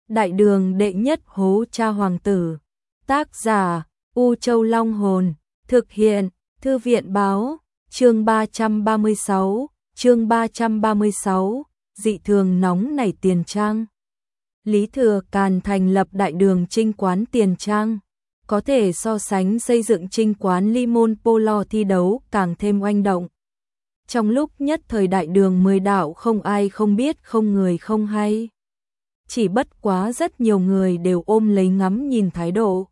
Đại đường đệ nhất hố cha hoàng tử. Tác giả U Châu Long Hồn. Thực hiện Thư viện Báo. Chương 336, dị thường nóng nảy Tiền Trang. Lý Thừa Càn thành lập Đại Đường Trinh Quán Tiền Trang, có thể so sánh xây dựng Trinh Quán Ly Môn Polo thi đấu càng thêm oanh động. Trong lúc nhất thời Đại Đường 10 đạo không ai không biết, không người không hay. Chỉ bất quá rất nhiều người đều ôm lấy ngắm nhìn thái độ.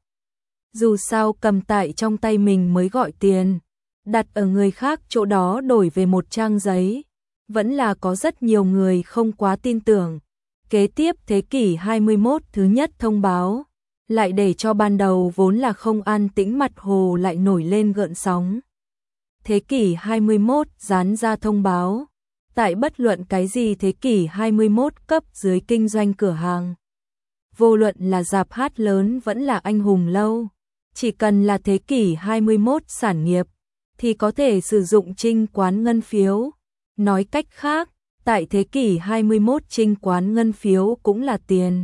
Dù sao cầm tại trong tay mình mới gọi tiền, đặt ở người khác chỗ đó đổi về một trang giấy, vẫn là có rất nhiều người không quá tin tưởng. Kế tiếp thế kỷ 21 thứ nhất thông báo, lại để cho ban đầu vốn là không an tĩnh mặt hồ lại nổi lên gợn sóng. Thế kỷ 21 dán ra thông báo, tại bất luận cái gì thế kỷ 21 cấp dưới kinh doanh cửa hàng. Vô luận là rạp hát lớn vẫn là anh hùng lâu, chỉ cần là thế kỷ 21 sản nghiệp, thì có thể sử dụng Trinh Quán ngân phiếu. Nói cách khác, tại thế kỷ 21 Trinh Quán ngân phiếu cũng là tiền.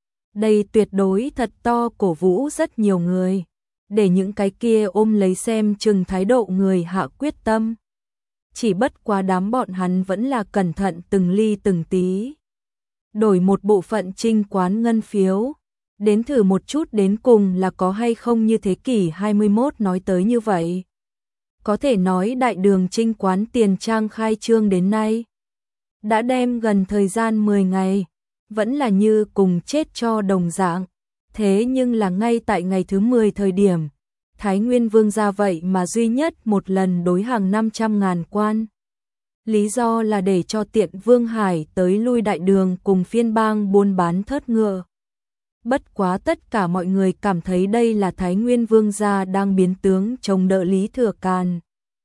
Đây tuyệt đối thật to cổ vũ rất nhiều người, để những cái kia ôm lấy xem chừng thái độ người hạ quyết tâm. Chỉ bất quá đám bọn hắn vẫn là cẩn thận từng ly từng tí. Đổi một bộ phận Trinh Quán ngân phiếu, đến thử một chút đến cùng là có hay không như thế kỷ 21 nói tới như vậy. Có thể nói Đại Đường Trinh Quán Tiền Trang khai trương đến nay, đã đem gần thời gian 10 ngày, vẫn là như cùng chết cho đồng dạng. Thế nhưng là ngay tại ngày thứ 10 thời điểm, Thái Nguyên Vương ra vậy mà duy nhất một lần đối hàng 500.000 quan. Lý do là để cho tiện Vương Hải tới lui Đại Đường cùng phiên bang buôn bán thớt ngựa. Bất quá tất cả mọi người cảm thấy đây là Thái Nguyên Vương gia đang biến tướng chống đỡ Lý Thừa Càn.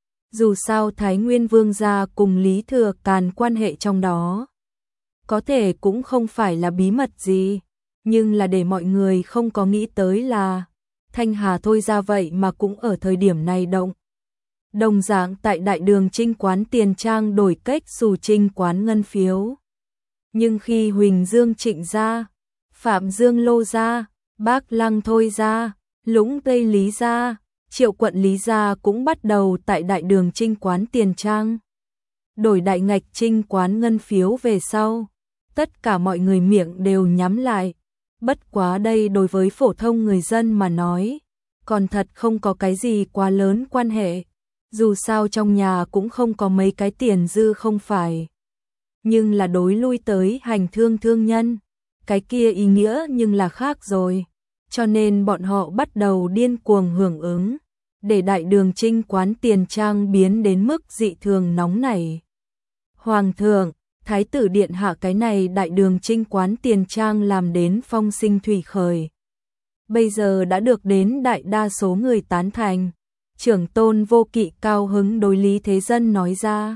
Dù sao Thái Nguyên Vương gia cùng Lý Thừa Càn quan hệ trong đó, có thể cũng không phải là bí mật gì, nhưng là để mọi người không có nghĩ tới là Thanh Hà thôi ra vậy mà cũng ở thời điểm này động. Đồng dạng tại Đại Đường Trinh Quán Tiền Trang đổi cách xù Trinh Quán ngân phiếu. Nhưng khi Huỳnh Dương Trịnh gia, Phạm Dương Lô gia, Bác Lăng Thôi gia, Lũng Tây Lý gia, Triệu Quận Lý gia cũng bắt đầu tại Đại Đường Trinh Quán Tiền Trang đổi đại ngạch Trinh Quán ngân phiếu về sau, tất cả mọi người miệng đều nhắm lại. Bất quá đây đối với phổ thông người dân mà nói, còn thật không có cái gì quá lớn quan hệ. Dù sao trong nhà cũng không có mấy cái tiền dư không phải. Nhưng là đối lui tới hành thương thương nhân, cái kia ý nghĩa nhưng là khác rồi. Cho nên bọn họ bắt đầu điên cuồng hưởng ứng, để Đại Đường Trinh Quán Tiền Trang biến đến mức dị thường nóng nảy. Hoàng thượng, Thái tử điện hạ, cái này Đại Đường Trinh Quán Tiền Trang làm đến phong sinh thủy khởi. Bây giờ đã được đến đại đa số người tán thành. Trưởng Tôn Vô Kỵ cao hứng đối Lý Thế Dân nói ra.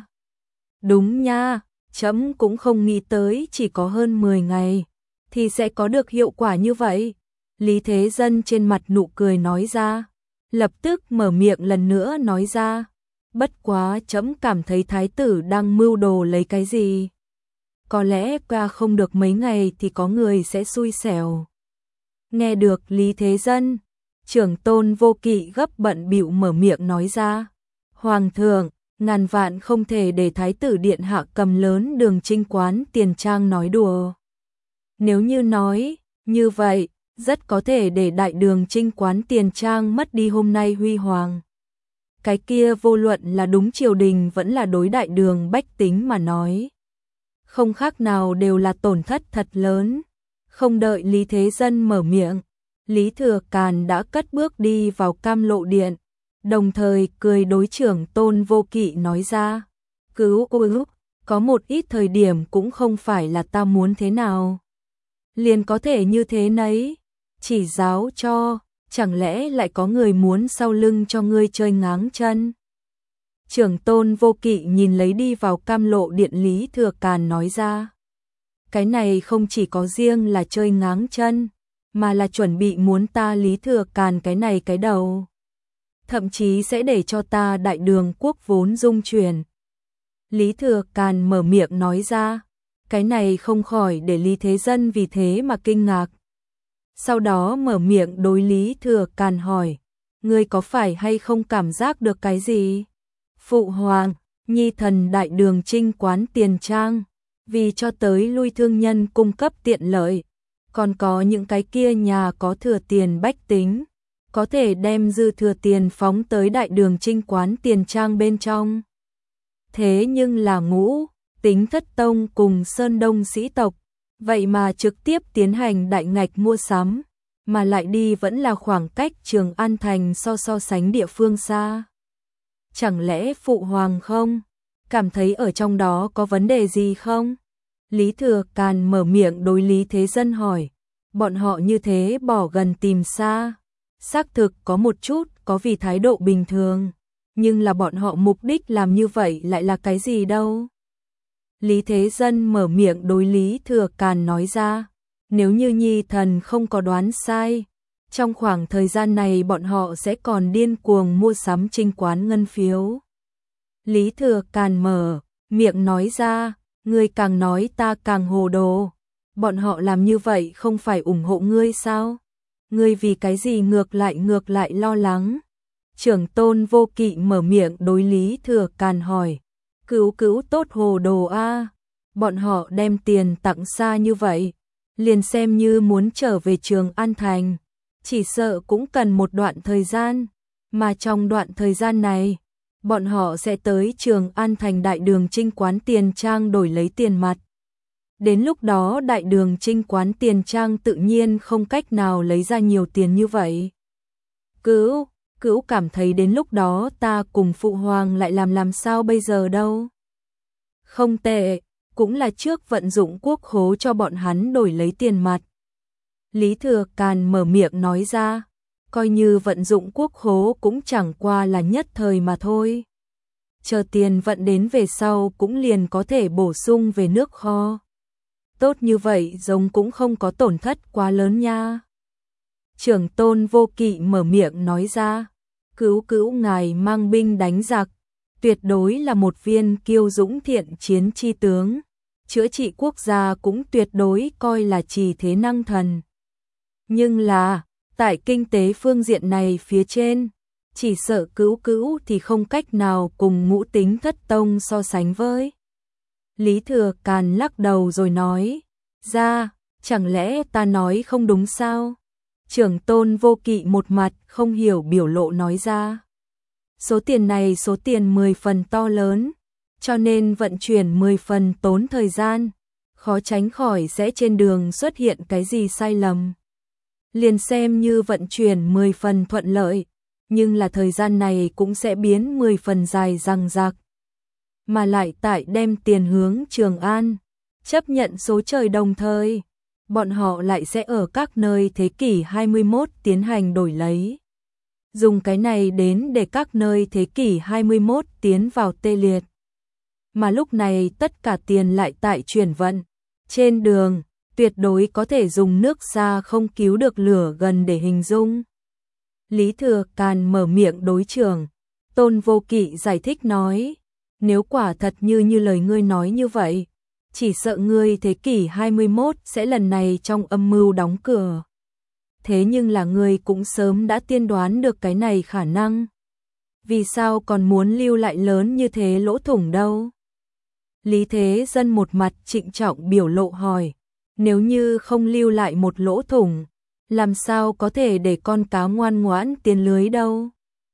Đúng nha, trẫm cũng không nghĩ tới chỉ có hơn 10 ngày, thì sẽ có được hiệu quả như vậy. Lý Thế Dân trên mặt nụ cười nói ra, lập tức mở miệng lần nữa nói ra. Bất quá trẫm cảm thấy thái tử đang mưu đồ lấy cái gì. Có lẽ qua không được mấy ngày thì có người sẽ xui xẻo. Nghe được Lý Thế Dân, Trưởng Tôn Vô Kỵ gấp bận bịu mở miệng nói ra. Hoàng thượng, ngàn vạn không thể để thái tử điện hạ cầm lớn Đường Trinh Quán Tiền Trang nói đùa. Nếu như nói như vậy, rất có thể để Đại Đường Trinh Quán Tiền Trang mất đi hôm nay huy hoàng. Cái kia vô luận là đúng triều đình vẫn là đối Đại Đường bách tính mà nói, không khác nào đều là tổn thất thật lớn. Không đợi Lý Thế Dân mở miệng, Lý Thừa Càn đã cất bước đi vào Cam Lộ Điện, đồng thời cười đối Trưởng Tôn Vô Kỵ nói ra. Cứu, có một ít thời điểm cũng không phải là ta muốn thế nào liền có thể như thế nấy, chỉ giáo cho, chẳng lẽ lại có người muốn sau lưng cho ngươi chơi ngáng chân. Trưởng Tôn Vô Kỵ nhìn lấy đi vào Cam Lộ Điện Lý Thừa Càn nói ra. Cái này không chỉ có riêng là chơi ngáng chân, mà là chuẩn bị muốn ta Lý Thừa Càn cái này cái đầu. Thậm chí sẽ để cho ta Đại Đường quốc vốn rung chuyển. Lý Thừa Càn mở miệng nói ra. Cái này không khỏi để Lý Thế Dân vì thế mà kinh ngạc. Sau đó mở miệng đối Lý Thừa Càn hỏi, ngươi có phải hay không cảm giác được cái gì? Phụ hoàng, nhi thần đại đường trinh quán tiền trang, vì cho tới lui thương nhân cung cấp tiện lợi, còn có những cái kia nhà có thừa tiền bách tính, có thể đem dư thừa tiền phóng tới đại đường trinh quán tiền trang bên trong. Thế nhưng là Ngũ, Tính Thất Tông cùng Sơn Đông sĩ tộc, vậy mà trực tiếp tiến hành đại ngạch mua sắm, mà lại đi vẫn là khoảng cách Trường An Thành so sánh địa phương xa. Chẳng lẽ phụ hoàng không cảm thấy ở trong đó có vấn đề gì không? Lý Thừa Càn mở miệng đối Lý Thế Dân hỏi, bọn họ như thế bỏ gần tìm xa, xác thực có một chút có vì thái độ bình thường, nhưng là bọn họ mục đích làm như vậy lại là cái gì đâu? Lý Thế Dân mở miệng đối Lý Thừa Càn nói ra, nếu như nhi thần không có đoán sai, trong khoảng thời gian này bọn họ sẽ còn điên cuồng mua sắm trinh quán ngân phiếu. Lý Thừa Càn mở miệng nói ra, ngươi càng nói ta càng hồ đồ, bọn họ làm như vậy không phải ủng hộ ngươi sao? Ngươi vì cái gì ngược lại lo lắng? Trưởng Tôn Vô Kỵ mở miệng đối Lý Thừa Càn hỏi, cứu tốt hồ đồ a, bọn họ đem tiền tặng xa như vậy, liền xem như muốn trở về Trường An Thành, chỉ sợ cũng cần một đoạn thời gian, mà trong đoạn thời gian này, bọn họ sẽ tới Trường An Thành đại đường trinh quán tiền trang đổi lấy tiền mặt. Đến lúc đó đại đường trinh quán tiền trang tự nhiên không cách nào lấy ra nhiều tiền như vậy. Cữu cảm thấy đến lúc đó ta cùng phụ hoàng lại làm sao bây giờ đâu. Không tệ, cũng là trước vận dụng quốc khố cho bọn hắn đổi lấy tiền mặt. Lý Thừa Càn mở miệng nói ra, coi như vận dụng quốc khố cũng chẳng qua là nhất thời mà thôi. Chờ tiền vận đến về sau cũng liền có thể bổ sung về nước kho. Tốt như vậy giống cũng không có tổn thất quá lớn nha. Trưởng Tôn Vô Kỵ mở miệng nói ra, cữu ngài mang binh đánh giặc, tuyệt đối là một viên kiêu dũng thiện chiến chi tướng, chữa trị quốc gia cũng tuyệt đối coi là trì thế năng thần. Nhưng là, tại kinh tế phương diện này phía trên, chỉ sợ cữu thì không cách nào cùng Ngũ Tính Thất Tông so sánh với. Lý Thừa Càn lắc đầu rồi nói, ra, chẳng lẽ ta nói không đúng sao? Trưởng Tôn Vô Kỵ một mặt không hiểu biểu lộ nói ra. Số tiền này số tiền 10 phần to lớn, cho nên vận chuyển 10 phần tốn thời gian, khó tránh khỏi sẽ trên đường xuất hiện cái gì sai lầm. Liền xem như vận chuyển 10 phần thuận lợi, nhưng là thời gian này cũng sẽ biến 10 phần dài dằng dặc. Mà lại tại đem tiền hướng Trường An, chấp nhận số trời đồng thời, bọn họ lại sẽ ở các nơi thế kỷ 21 tiến hành đổi lấy. Dùng cái này đến để các nơi thế kỷ 21 tiến vào tê liệt. Mà lúc này tất cả tiền lại tại chuyển vận. Trên đường, tuyệt đối có thể dùng nước xa không cứu được lửa gần để hình dung. Lý Thừa Càn mở miệng đối Trưởng Tôn Vô Kỵ giải thích nói, nếu quả thật như lời ngươi nói như vậy, chỉ sợ ngươi thế kỷ 21 sẽ lần này trong âm mưu đóng cửa. Thế nhưng là ngươi cũng sớm đã tiên đoán được cái này khả năng. Vì sao còn muốn lưu lại lớn như thế lỗ thủng đâu? Lý Thế Dân một mặt trịnh trọng biểu lộ hỏi, nếu như không lưu lại một lỗ thủng, làm sao có thể để con cá ngoan ngoãn tiến lưới đâu?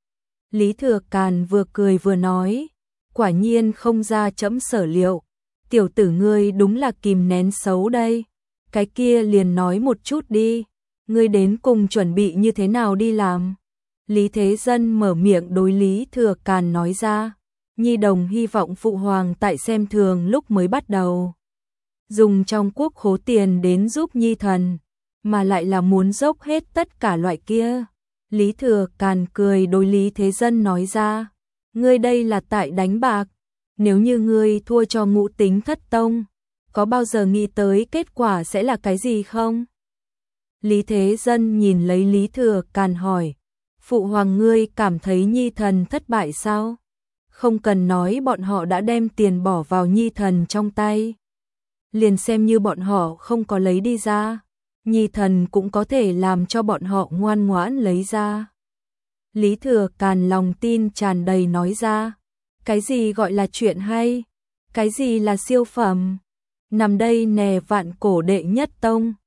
Lý Thừa Càn vừa cười vừa nói, quả nhiên không ra chẫm sở liệu, tiểu tử ngươi đúng là kìm nén xấu đây. Cái kia liền nói một chút đi, ngươi đến cùng chuẩn bị như thế nào đi làm? Lý Thế Dân mở miệng đối Lý Thừa Càn nói ra, nhi đồng hy vọng phụ hoàng tại xem thường lúc mới bắt đầu. Dùng trong quốc khố tiền đến giúp nhi thần, mà lại là muốn dốc hết tất cả loại kia. Lý Thừa Càn cười đối Lý Thế Dân nói ra, ngươi đây là tại đánh bạc, nếu như ngươi thua cho Ngũ Tính Thất Tông, có bao giờ nghĩ tới kết quả sẽ là cái gì không? Lý Thế Dân nhìn lấy Lý Thừa Càn hỏi, phụ hoàng ngươi cảm thấy nhi thần thất bại sao? Không cần nói bọn họ đã đem tiền bỏ vào nhi thần trong tay. liền xem như bọn họ không có lấy đi ra, Nhi thần cũng có thể làm cho bọn họ ngoan ngoãn lấy ra. Lý Thừa Càn lòng tin tràn đầy nói ra, cái gì gọi là chuyện hay, cái gì là siêu phẩm, nằm đây nè vạn cổ đệ nhất tông.